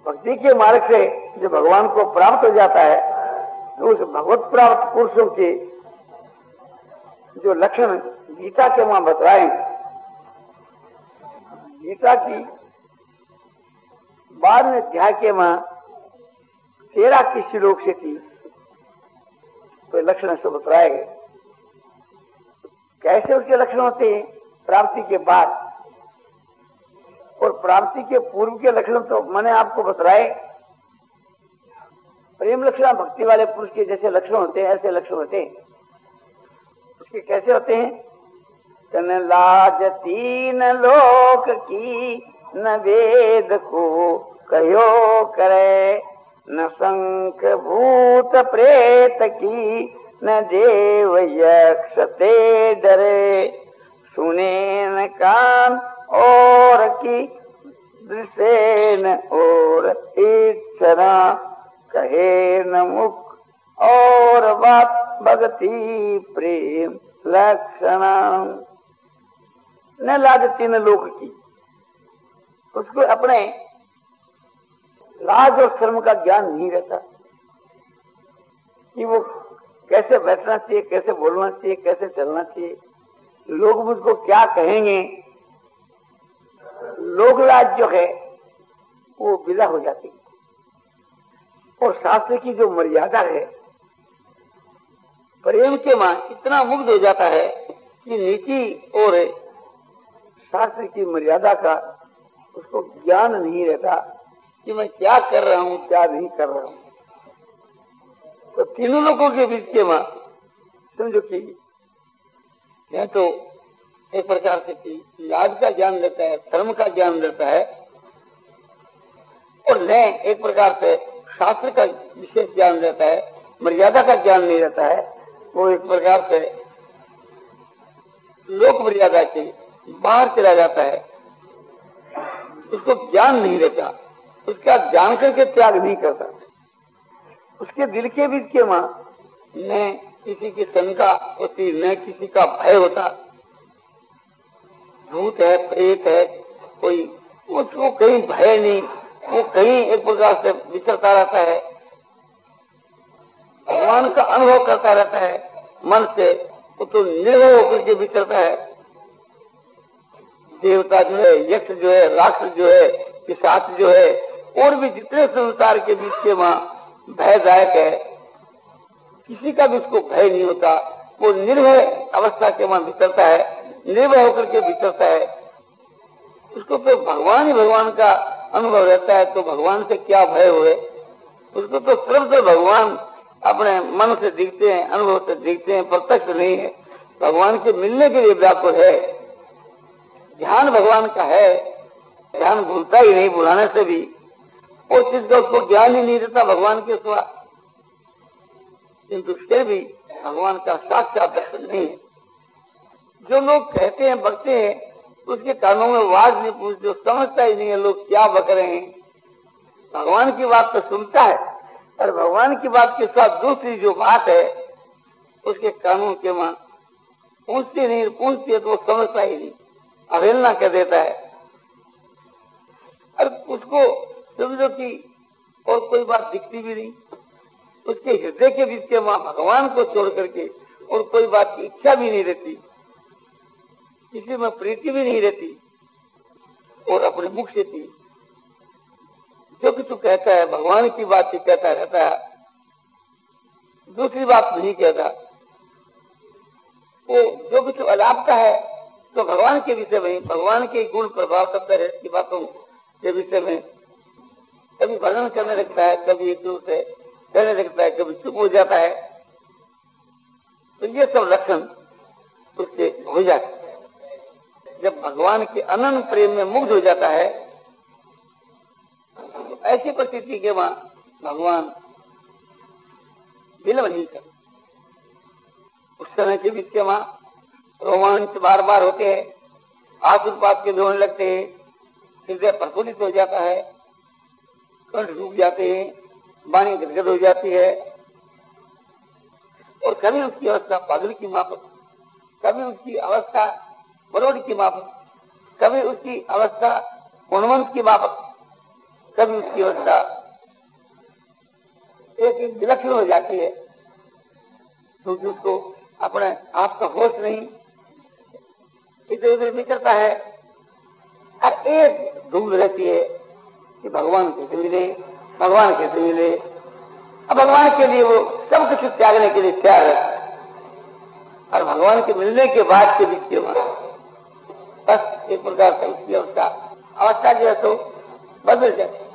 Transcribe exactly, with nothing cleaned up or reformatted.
भक्ति के मार्ग से जो भगवान को प्राप्त हो जाता है, तो उस भगवत प्राप्त पुरुषों के जो लक्षण गीता के वहां बतलाए, गीता की बारहवें अध्याय के वहां तेरह की श्लोक से थी, तो लक्षण से बतलाए गए। कैसे उसके लक्षण होते हैं प्राप्ति के बाद, और प्राप्ति के पूर्व के लक्षण तो मैंने आपको बतलाए। प्रेम लक्षण भक्ति वाले पुरुष के जैसे लक्षण होते हैं, ऐसे लक्षण होते हैं। उसके कैसे होते हैं? तन लाज तीन लोक की, न वेद को कहो करे, न शंख भूत प्रेत की, न देव यक्ष ते डरे। सुने न कान और की दृश्य न और इच्छा, कहे न मुख और बात भक्ति प्रेम लक्षण। न लाज तीन लोक की, उसको अपने लाज और शर्म का ज्ञान नहीं रहता कि वो कैसे बैठना चाहिए, कैसे बोलना चाहिए, कैसे चलना चाहिए, लोग मुझको क्या कहेंगे। लोक लाज जो है वो विदा हो जाती है। और शास्त्र की जो मर्यादा है, प्रेम के मां इतना मुग्ध हो जाता है कि नीति और शास्त्र की मर्यादा का उसको ज्ञान नहीं रहता कि मैं क्या कर रहा हूं, क्या नहीं कर रहा हूं। तो तीनों लोगों के बीच के मां समझो कि यह तो एक प्रकार से लाज का ज्ञान देता है, धर्म का ज्ञान देता है, और न एक प्रकार से शास्त्र का विशेष ज्ञान देता है, मर्यादा का ज्ञान नहीं रहता है। वो एक प्रकार से लोक मर्यादा के बाहर चला जाता है, उसको ज्ञान नहीं रहता, उसका जान करके त्याग नहीं करता। उसके दिल के बीच के मां न किसी की शंका होती, न किसी का भय होता। भूत है, प्रेत है, कोई उसको कहीं भय नहीं, वो कहीं एक प्रकार से विचरता रहता है, भगवान का अनुभव करता रहता है मन से, वो तो निर्भय होकर के विचरता है। देवता जो है, यक्ष जो है, राक्षस जो है, पिशाच जो है, और भी जितने संसार के बीच के मां भयदायक है, किसी का भी उसको भय नहीं होता। वो निर्भय अवस्था के मां विचरता है, निर्भय होकर के विचरता है। उसको तो भगवान ही भगवान का अनुभव रहता है, तो भगवान से क्या भय हुए। उसको तो सिर्फ से भगवान अपने मन से दिखते हैं, अनुभव से दिखते हैं, प्रत्यक्ष नहीं है। भगवान के मिलने के लिए व्याकुल है, ध्यान भगवान का है, ध्यान भूलता ही नहीं, भुलाने से भी उस चीज का उसको ज्ञान ही नहीं रहता भगवान के सिवा। किंतु फिर भी भगवान का साक्षात दर्शन नहीं है। जो लोग कहते हैं, बकते हैं, उसके कानों में आवाज नहीं पूछते, समझता ही नहीं है लोग क्या बक रहे हैं। भगवान की बात तो सुनता है, और भगवान की बात के साथ दूसरी जो बात है उसके कानों के मां पूछती नहीं, पूछती है तो वो समझता ही नहीं, अवहेलना कर देता है। और उसको समझो कि और कोई बात दिखती भी नहीं, उसके हृदय के बीच के मां भगवान को छोड़ करके और कोई बात की इच्छा भी नहीं रहती, किसी में प्रीति भी नहीं रहती, और अपने मुख से थी जो कुछ कहता है भगवान की बात ही कहता रहता है, दूसरी बात नहीं कहता। वो जो कुछ अलापता है तो भगवान के विषय में, भगवान के गुण प्रभाव करता है की बातों के विषय में कभी वर्णन करने लगता है, कभी एक दूसरे कहने लगता है, कभी चुप हो जाता है। तो ये सब लक्षण उसके हो जाते हैं। जब भगवान के अनंत प्रेम में मुग्ध हो जाता है, तो ऐसी परिस्थिति के वहां भगवान विलंब नहीं करते। उस समय के बीच के वहां रोमांच बार बार होते हैं, आसुपात के होने लगते हैं, हृदय प्रफुल्लित हो जाता है, कंठ डूब जाते हैं, वाणी गदगद हो जाती है, और कभी उसकी अवस्था पागल की माफक, कभी उसकी अवस्था बरोड़ की माफक, कभी उसकी अवस्था गुणवंत की माफक, तभी उसकी अवस्था एक एक विलक्षण हो जाती है, क्योंकि उसको अपने आप का होश नहीं, इधर उधर विचरता है और एक धूल रहती है कि भगवान कैसे मिले, भगवान कैसे मिले। अब भगवान के लिए वो सब कुछ त्यागने के लिए तैयार है, और भगवान के मिलने के बाद के बीच बस एक प्रकार से उसकी अवस्था अवस्था जो है तो बदल जाए।